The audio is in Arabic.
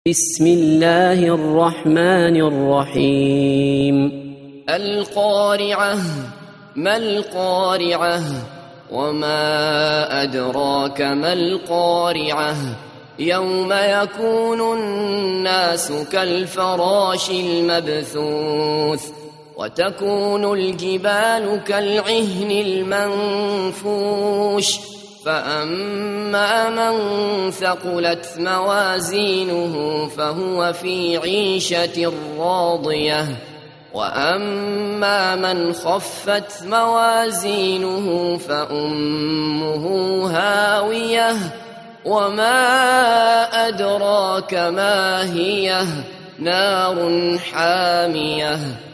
بسم الله الرحمن الرحيم. القارعة. ما القارعة؟ وما أدراك ما القارعة؟ يوم يكون الناس كالفراش المبثوث وتكون الجبال كالعهن المنفوش فأما من ثقلت موازينه فهو في عيشة راضية وأما من خفت موازينه فأمه هاوية وما أدراك ما هي نار حامية